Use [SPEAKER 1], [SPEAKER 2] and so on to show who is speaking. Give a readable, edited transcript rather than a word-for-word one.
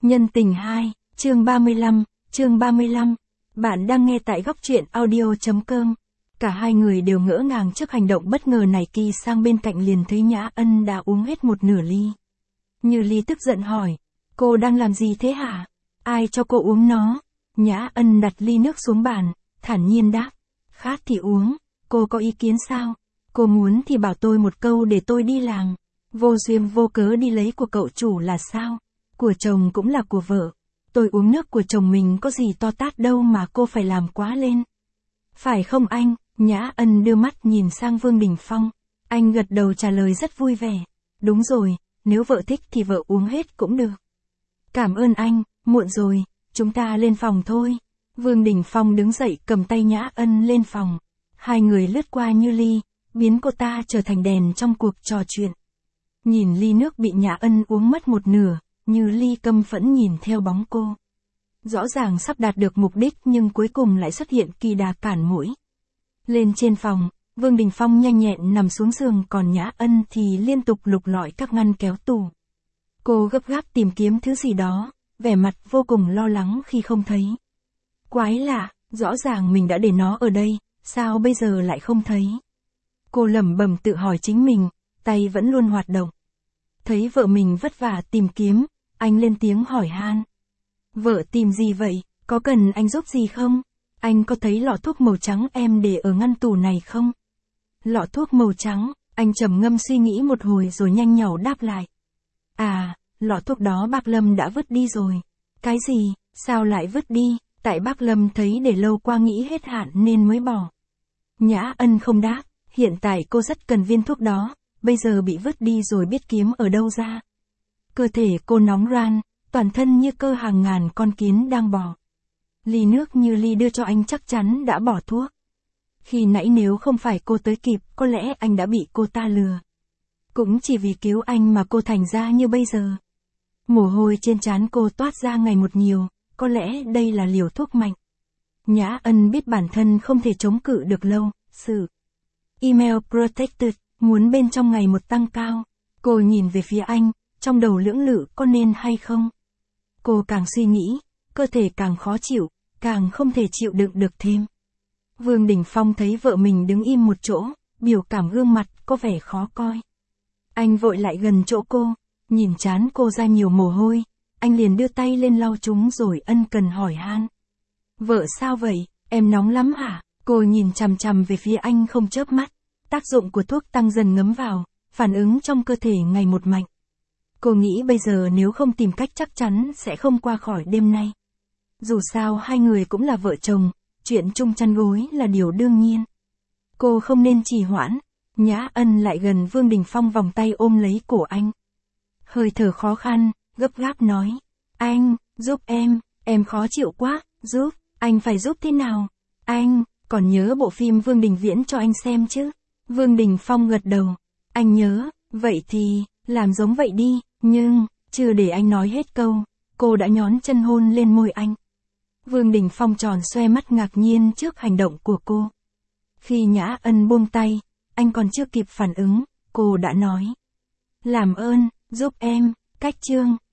[SPEAKER 1] Nhân tình 2, chương 35. Bạn đang nghe tại góc truyện audio.com. Cả hai người đều ngỡ ngàng trước hành động bất ngờ này. Kỳ sang bên cạnh liền thấy Nhã Ân đã uống hết một nửa ly. Như Ly tức giận hỏi, cô đang làm gì thế hả? Ai cho cô uống nó? Nhã Ân đặt ly nước xuống bàn, thản nhiên đáp, khát thì uống, cô có ý kiến sao? Cô muốn thì bảo tôi một câu để tôi đi làng. Vô duyên vô cớ đi lấy của cậu chủ là sao? Của chồng cũng là của vợ. Tôi uống nước của chồng mình có gì to tát đâu mà cô phải làm quá lên. Phải không anh? Nhã Ân đưa mắt nhìn sang Vương Đình Phong. Anh gật đầu trả lời rất vui vẻ. Đúng rồi, nếu vợ thích thì vợ uống hết cũng được. Cảm ơn anh, muộn rồi, chúng ta lên phòng thôi. Vương Đình Phong đứng dậy cầm tay Nhã Ân lên phòng. Hai người lướt qua Như Ly, biến cô ta trở thành đèn trong cuộc trò chuyện. Nhìn ly nước bị Nhã Ân uống mất một nửa, Như Ly căm phẫn nhìn theo bóng cô. Rõ ràng sắp đạt được mục đích nhưng cuối cùng lại xuất hiện kỳ đà cản mũi. Lên trên phòng, Vương Đình Phong nhanh nhẹn nằm xuống giường, còn Nhã Ân thì liên tục lục lọi các ngăn kéo tủ. Cô gấp gáp tìm kiếm thứ gì đó, vẻ mặt vô cùng lo lắng khi không thấy. Quái lạ, rõ ràng mình đã để nó ở đây, sao bây giờ lại không thấy? Cô lẩm bẩm tự hỏi chính mình, tay vẫn luôn hoạt động. Thấy vợ mình vất vả tìm kiếm, anh lên tiếng hỏi han. Vợ tìm gì vậy, có cần anh giúp gì không? Anh có thấy lọ thuốc màu trắng em để ở ngăn tủ này không? Lọ thuốc màu trắng, anh trầm ngâm suy nghĩ một hồi rồi nhanh nhảu đáp lại. À, lọ thuốc đó bác Lâm đã vứt đi rồi. Cái gì, sao lại vứt đi? Tại bác Lâm thấy để lâu qua nghĩ hết hạn nên mới bỏ. Nhã Ân không đáp, hiện tại cô rất cần viên thuốc đó, bây giờ bị vứt đi rồi biết kiếm ở đâu ra. Cơ thể cô nóng ran, toàn thân như cơ hàng ngàn con kiến đang bò. Ly nước Như Ly đưa cho anh chắc chắn đã bỏ thuốc. Khi nãy nếu không phải cô tới kịp, có lẽ anh đã bị cô ta lừa. Cũng chỉ vì cứu anh mà cô thành ra như bây giờ. Mồ hôi trên trán cô toát ra ngày một nhiều, có lẽ đây là liều thuốc mạnh. Nhã Ân biết bản thân không thể chống cự được lâu, sự email protected, muốn bên trong ngày một tăng cao. Cô nhìn về phía anh, trong đầu lưỡng lự có nên hay không. Cô càng suy nghĩ, cơ thể càng khó chịu, càng không thể chịu đựng được thêm. Vương Đình Phong thấy vợ mình đứng im một chỗ, biểu cảm gương mặt có vẻ khó coi. Anh vội lại gần chỗ cô, nhìn trán cô ra nhiều mồ hôi, anh liền đưa tay lên lau chúng rồi ân cần hỏi han. Vợ sao vậy, em nóng lắm hả? Cô nhìn chằm chằm về phía anh không chớp mắt. Tác dụng của thuốc tăng dần ngấm vào, phản ứng trong cơ thể ngày một mạnh. Cô nghĩ bây giờ nếu không tìm cách chắc chắn sẽ không qua khỏi đêm nay. Dù sao hai người cũng là vợ chồng, chuyện chung chăn gối là điều đương nhiên. Cô không nên trì hoãn. Nhã Ân lại gần Vương Đình Phong, vòng tay ôm lấy cổ anh. Hơi thở khó khăn, gấp gáp nói. Anh, giúp em khó chịu quá, giúp, anh phải giúp thế nào? Anh, còn nhớ bộ phim Vương Đình Viễn cho anh xem chứ? Vương Đình Phong gật đầu. Anh nhớ, vậy thì, làm giống vậy đi, nhưng, chưa để anh nói hết câu, cô đã nhón chân hôn lên môi anh. Vương Đình Phong tròn xoe mắt ngạc nhiên trước hành động của cô. Khi Nhã Ân buông tay, anh còn chưa kịp phản ứng, cô đã nói. Làm ơn, giúp em, cách chương.